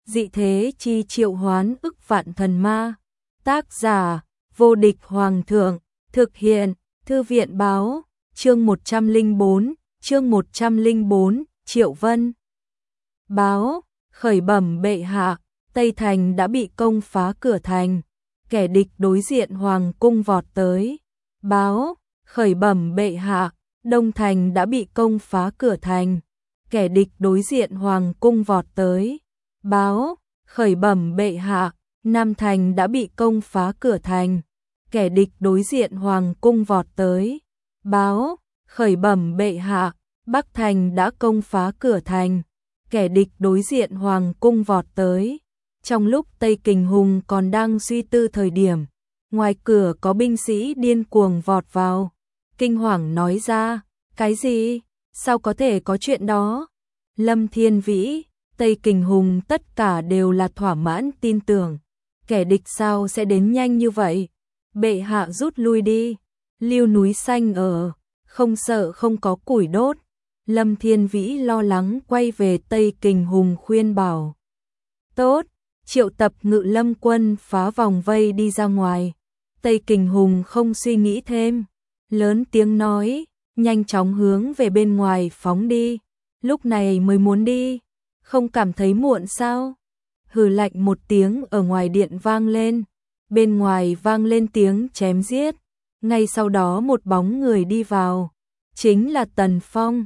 dị thế chi triệu hoán ức vạn thần ma. Tác giả, vô địch hoàng thượng, thực hiện, thư viện báo, chương 104, Triệu Vân. Báo, khởi bẩm bệ hạ, Tây Thành đã bị công phá cửa thành, kẻ địch đối diện hoàng cung vọt tới. Báo, khởi bẩm bệ hạ, Đông Thành đã bị công phá cửa thành, kẻ địch đối diện hoàng cung vọt tới. Báo, khởi bẩm bệ hạ, Nam Thành đã bị công phá cửa thành, kẻ địch đối diện hoàng cung vọt tới. Báo, khởi bẩm bệ hạ, Bắc Thành đã công phá cửa thành, kẻ địch đối diện hoàng cung vọt tới. Trong lúc Tây Kình Hùng còn đang suy tư thời điểm, ngoài cửa có binh sĩ điên cuồng vọt vào, kinh hoàng nói ra, cái gì? Sao có thể có chuyện đó? Lâm Thiên Vĩ, Tây Kình Hùng tất cả đều là thỏa mãn tin tưởng, kẻ địch sao sẽ đến nhanh như vậy? Bệ hạ rút lui đi, Lưu núi xanh ở, không sợ không có củi đốt. Lâm Thiên Vĩ lo lắng quay về Tây Kình Hùng khuyên bảo. Tốt, triệu tập Ngự Lâm quân phá vòng vây đi ra ngoài. Tây Kình Hùng không suy nghĩ thêm, lớn tiếng nói, nhanh chóng hướng về bên ngoài phóng đi. Lúc này mới muốn đi, không cảm thấy muộn sao? Hừ lạnh một tiếng ở ngoài điện vang lên, bên ngoài vang lên tiếng chém giết. Ngay sau đó một bóng người đi vào, chính là Tần Phong.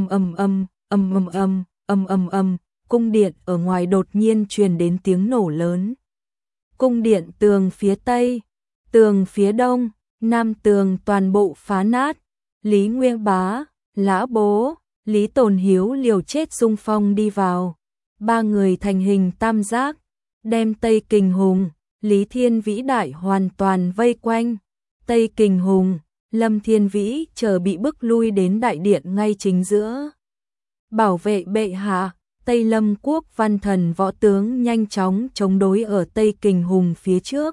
Cung điện ở ngoài đột nhiên truyền đến tiếng nổ lớn. Cung điện tường phía tây, tường phía đông, nam tường toàn bộ phá nát. Lý Nguyên Bá, Lã Bố, Lý Tồn Hiếu liều chết xung phong đi vào. Ba người thành hình tam giác, đem Tây Kình Hùng, Lý Thiên Vĩ đại hoàn toàn vây quanh. Tây Kình Hùng, Lâm Thiên Vĩ chờ bị bức lui đến đại điện ngay chính giữa. Bảo vệ bệ hạ, Tây Lâm quốc văn thần võ tướng nhanh chóng chống đối ở Tây Kình Hùng phía trước,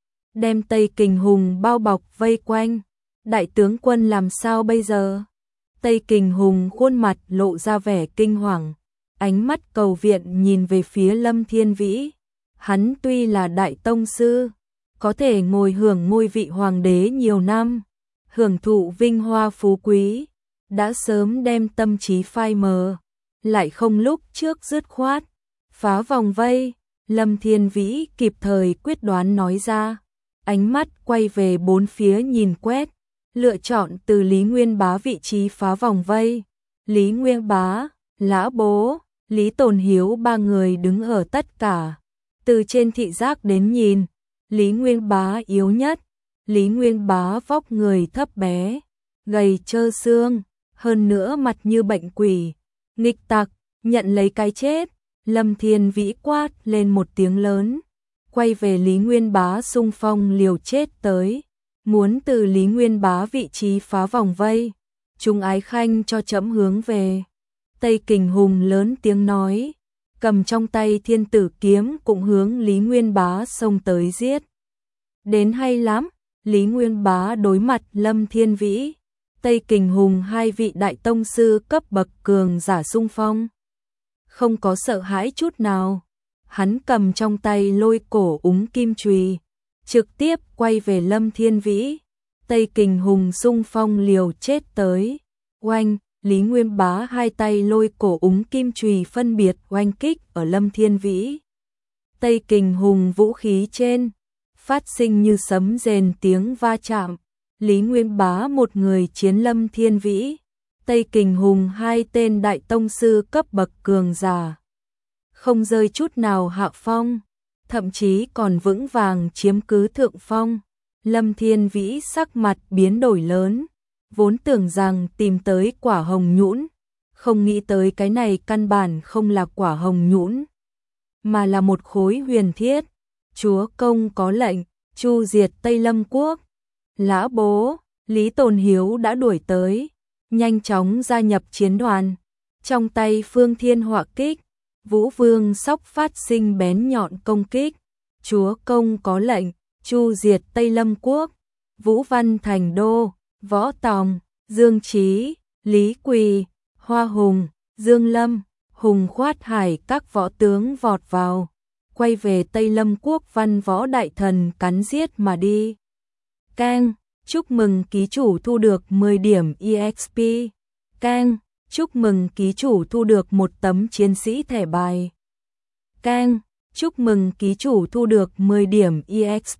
đem Tây Kình Hùng bao bọc vây quanh. Đại tướng quân làm sao bây giờ? Tây Kình Hùng khuôn mặt lộ ra vẻ kinh hoàng, ánh mắt cầu viện nhìn về phía Lâm Thiên Vĩ. Hắn tuy là đại tông sư, có thể ngồi hưởng ngôi vị hoàng đế nhiều năm, hưởng thụ vinh hoa phú quý, đã sớm đem tâm trí phai mờ, lại không lúc trước dứt khoát phá vòng vây. Lâm Thiên Vĩ kịp thời quyết đoán nói ra, ánh mắt quay về bốn phía nhìn quét, lựa chọn từ Lý Nguyên Bá vị trí phá vòng vây. Lý Nguyên Bá, Lã Bố, Lý Tồn Hiếu ba người đứng ở tất cả, từ trên thị giác đến nhìn, Lý Nguyên Bá yếu nhất. Lý Nguyên Bá vóc người thấp bé, gầy trơ xương, hơn nữa mặt như bệnh quỷ, nghịch tặc, nhận lấy cái chết. Lâm Thiên Vĩ quát lên một tiếng lớn, quay về Lý Nguyên Bá xung phong liều chết tới, muốn từ Lý Nguyên Bá vị trí phá vòng vây. Chúng ái khanh cho trẫm hướng về. Tây Kình Hùng lớn tiếng nói, cầm trong tay thiên tử kiếm cũng hướng Lý Nguyên Bá xông tới giết. Đến hay lắm. Lý Nguyên Bá đối mặt Lâm Thiên Vĩ, Tây Kình Hùng hai vị đại tông sư cấp bậc cường giả xung phong, không có sợ hãi chút nào. Hắn cầm trong tay lôi cổ úng kim chùy, trực tiếp quay về Lâm Thiên Vĩ. Tây Kình Hùng xung phong liều chết tới. Oanh, Lý Nguyên Bá hai tay lôi cổ úng kim chùy phân biệt oanh kích ở Lâm Thiên Vĩ. Tây Kình Hùng vũ khí trên phát sinh như sấm rền tiếng va chạm. Lý Nguyên Bá một người chiến Lâm Thiên Vĩ, Tây Kình Hùng hai tên đại tông sư cấp bậc cường giả, không rơi chút nào hạ phong, thậm chí còn vững vàng chiếm cứ thượng phong. Lâm Thiên Vĩ sắc mặt biến đổi lớn, vốn tưởng rằng tìm tới quả hồng nhũn, không nghĩ tới cái này căn bản không là quả hồng nhũn, mà là một khối huyền thiết. Chúa công có lệnh, chu diệt Tây Lâm quốc. Lã Bố, Lý Tồn Hiếu đã đuổi tới, nhanh chóng gia nhập chiến đoàn. Trong tay Phương Thiên Họa kích, Vũ Vương Sóc phát sinh bén nhọn công kích. Chúa công có lệnh, chu diệt Tây Lâm quốc. Vũ Văn Thành Đô, Võ Tòng, Dương Trí, Lý Quỳ, Hoa Hùng, Dương Lâm, Hùng khoát hải các võ tướng vọt vào, quay về Tây Lâm Quốc văn võ đại thần cắn giết mà đi. Keng, chúc mừng ký chủ thu được 10 điểm EXP. Keng, chúc mừng ký chủ thu được một tấm chiến sĩ thẻ bài. Keng, chúc mừng ký chủ thu được 10 điểm EXP.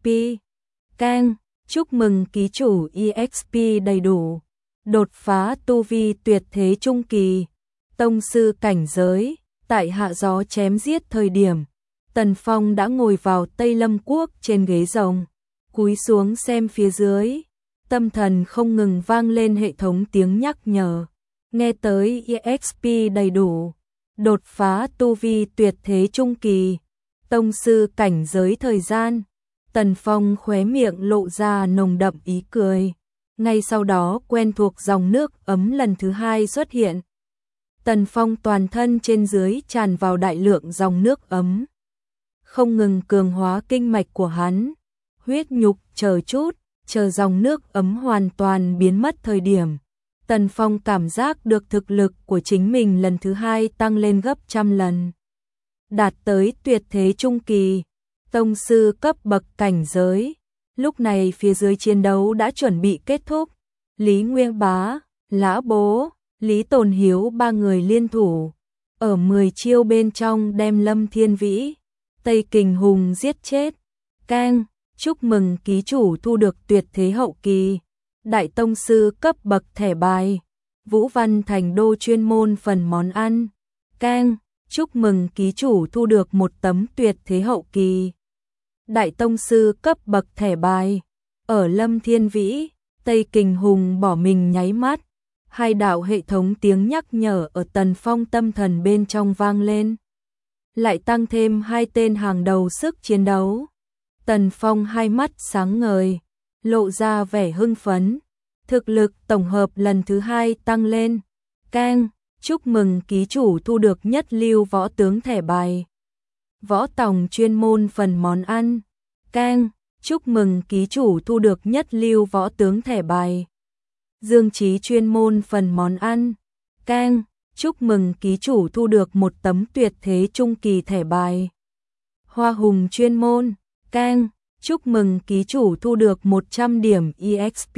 Keng, chúc mừng ký chủ EXP đầy đủ. Đột phá tu vi tuyệt thế trung kỳ. Tông sư cảnh giới, tại hạ gió chém giết thời điểm. Tần Phong đã ngồi vào Tây Lâm Quốc trên ghế rồng, cúi xuống xem phía dưới. Tâm thần không ngừng vang lên hệ thống tiếng nhắc nhở. Nghe tới EXP đầy đủ. Đột phá tu vi tuyệt thế trung kỳ. Tông sư cảnh giới thời gian. Tần Phong khóe miệng lộ ra nồng đậm ý cười. Ngay sau đó quen thuộc dòng nước ấm lần thứ hai xuất hiện. Tần Phong toàn thân trên dưới tràn vào đại lượng dòng nước ấm. Không ngừng cường hóa kinh mạch của hắn. Huyết nhục chờ chút, chờ dòng nước ấm hoàn toàn biến mất thời điểm. Tần Phong cảm giác được thực lực của chính mình lần thứ hai tăng lên gấp trăm lần. Đạt tới tuyệt thế trung kỳ, tông sư cấp bậc cảnh giới. Lúc này phía dưới chiến đấu đã chuẩn bị kết thúc. Lý Nguyên Bá, Lã Bố, Lý Tồn Hiếu ba người liên thủ. Ở 10 chiêu bên trong đem Lâm Thiên Vĩ, Tây Kình Hùng giết chết. Keng, chúc mừng ký chủ thu được tuyệt thế hậu kỳ. Đại tông sư cấp bậc thẻ bài. Vũ Văn Thành Đô chuyên môn phần món ăn. Keng, chúc mừng ký chủ thu được một tấm tuyệt thế hậu kỳ. Đại tông sư cấp bậc thẻ bài. Ở Lâm Thiên Vĩ, Tây Kình Hùng bỏ mình nháy mắt. Hai đạo hệ thống tiếng nhắc nhở ở Tần Phong tâm thần bên trong vang lên. Lại tăng thêm hai tên hàng đầu sức chiến đấu. Tần Phong hai mắt sáng ngời, lộ ra vẻ hưng phấn. Thực lực tổng hợp lần thứ hai tăng lên. Keng, chúc mừng ký chủ thu được nhất lưu võ tướng thẻ bài. Võ tòng chuyên môn phần món ăn. Keng, chúc mừng ký chủ thu được nhất lưu võ tướng thẻ bài. Dương Chí chuyên môn phần món ăn. Keng, chúc mừng ký chủ thu được một tấm tuyệt thế trung kỳ thẻ bài. Hoa Hùng chuyên môn. Keng, chúc mừng ký chủ thu được 100 điểm EXP.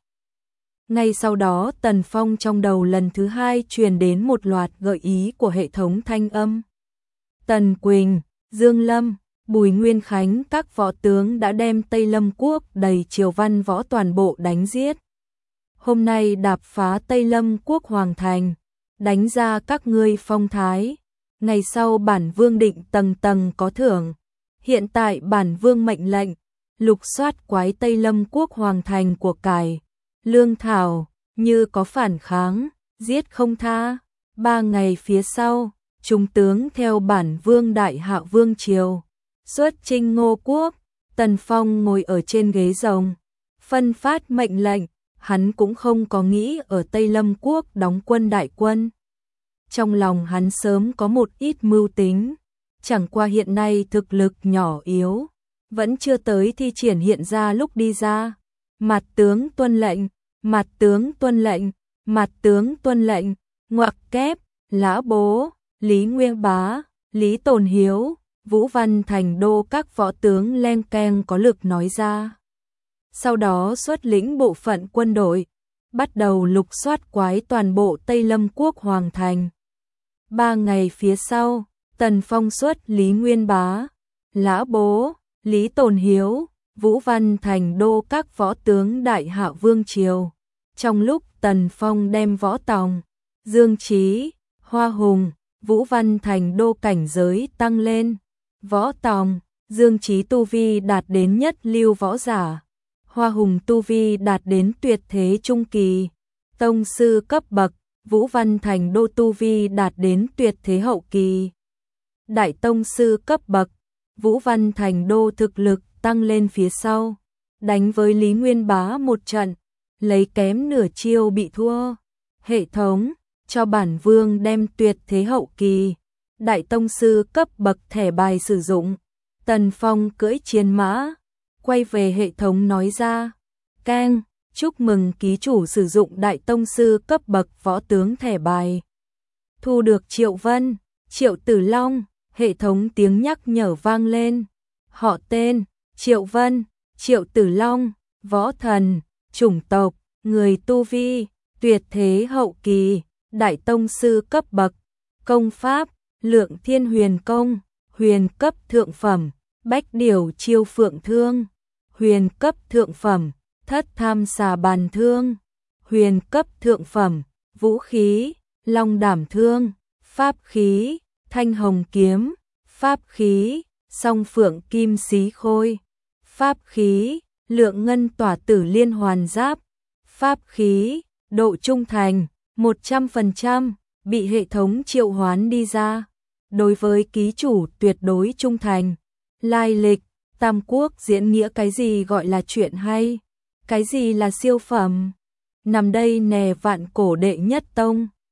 Ngay sau đó Tần Phong trong đầu lần thứ hai truyền đến một loạt gợi ý của hệ thống thanh âm. Tần Quỳnh, Dương Lâm, Bùi Nguyên Khánh các võ tướng đã đem Tây Lâm Quốc đầy triều văn võ toàn bộ đánh giết. Hôm nay đạp phá Tây Lâm Quốc hoàng thành, đánh ra các ngươi phong thái. Ngày sau bản vương định tầng tầng có thưởng. Hiện tại bản vương mệnh lệnh, lục soát quái Tây Lâm Quốc hoàng thành của cải. Lương thảo, như có phản kháng, giết không tha. 3 ngày phía sau, chúng tướng theo bản vương đại hạ vương triều. Xuất chinh Ngô Quốc, Tần Phong ngồi ở trên ghế rồng. Phân phát mệnh lệnh, hắn cũng không có nghĩ ở Tây Lâm Quốc đóng quân đại quân. Trong lòng hắn sớm có một ít mưu tính. Chẳng qua hiện nay thực lực nhỏ yếu, vẫn chưa tới thi triển hiện ra lúc đi ra. Mặt tướng tuân lệnh, mặt tướng tuân lệnh, mặt tướng tuân lệnh, ngoặc kép, Lã Bố, Lý Nguyên Bá, Lý Tồn Hiếu, Vũ Văn Thành Đô các võ tướng len keng có lực nói ra. Sau đó xuất lĩnh bộ phận quân đội, bắt đầu lục soát quái toàn bộ Tây Lâm Quốc hoàng thành. 3 ngày phía sau, Tần Phong xuất Lý Nguyên Bá, Lã Bố, Lý Tồn Hiếu, Vũ Văn Thành Đô các võ tướng đại hạ vương triều. Trong lúc Tần Phong đem võ tòng, Dương Chí, Hoa Hùng, Vũ Văn Thành Đô cảnh giới tăng lên. Võ tòng, Dương Chí tu vi đạt đến nhất lưu võ giả. Hoa Hùng tu vi đạt đến tuyệt thế trung kỳ. Tông sư cấp bậc, Vũ Văn Thành Đô tu vi đạt đến tuyệt thế hậu kỳ. Đại tông sư cấp bậc, Vũ Văn Thành Đô thực lực tăng lên phía sau. Đánh với Lý Nguyên Bá một trận, lấy kém nửa chiêu bị thua. Hệ thống, cho bản vương đem tuyệt thế hậu kỳ. Đại tông sư cấp bậc thẻ bài sử dụng. Tần Phong cưỡi chiến mã, quay về hệ thống nói ra. Keng, chúc mừng ký chủ sử dụng đại tông sư cấp bậc võ tướng thẻ bài. Thu được Triệu Vân, Triệu Tử Long, hệ thống tiếng nhắc nhở vang lên. Họ tên, Triệu Vân, Triệu Tử Long, võ thần, chủng tộc, người tu vi, tuyệt thế hậu kỳ, đại tông sư cấp bậc, công pháp, Lượng Thiên Huyền Công, huyền cấp thượng phẩm, Bách Điểu Chiêu Phượng Thương, huyền cấp thượng phẩm, Thất Tham Xà Bàn Thương, huyền cấp thượng phẩm, vũ khí, Long Đảm Thương, pháp khí, Thanh Hồng Kiếm, pháp khí, Song Phượng Kim Xí Khôi, pháp khí, Lượng Ngân Tỏa Tử Liên Hoàn Giáp, pháp khí, độ trung thành, 100%, bị hệ thống triệu hoán đi ra. Đối với ký chủ tuyệt đối trung thành. Lai lịch, Tam Quốc diễn nghĩa cái gì gọi là chuyện hay? Cái gì là siêu phẩm? Nằm đây nè Vạn Cổ đệ nhất tông.